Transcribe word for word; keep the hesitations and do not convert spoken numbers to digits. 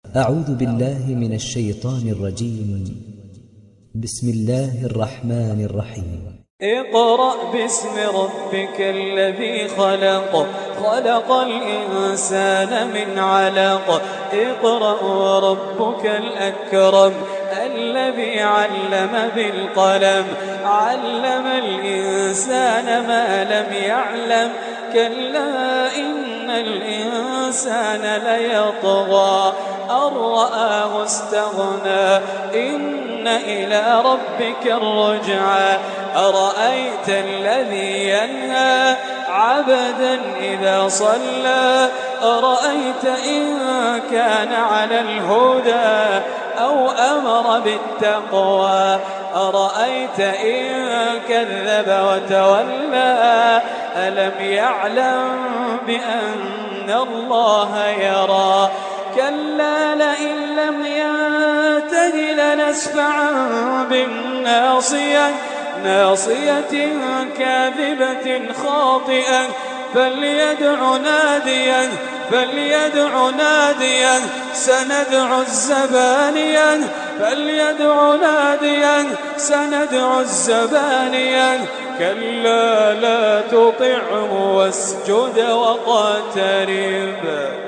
أعوذ بالله من الشيطان الرجيم. بسم الله الرحمن الرحيم. اقرأ باسم ربك الذي خلق خلق الإنسان من علق اقرأ وربك الأكرم الذي علم بالقلم علم الإنسان ما لم يعلم كلا إن الإنسان ليطغى أن رآه استغنى إن إلى ربك الرجعى أرأيت الذي ينهى عبدا إذا صلى أرأيت إن كان على الهدى أو أمر بالتقوى أرأيت إن كذب وتولى ألم يعلم بأن الله يرى كلا لئن لم ينته لنسفعا بالناصية ناصية كاذبة خاطئة فليدع ناديا فليدع ناديا سندع الزبانيا فليدع ناديا سندع الزبانيا كلا لا تطعه واسجد واقترب.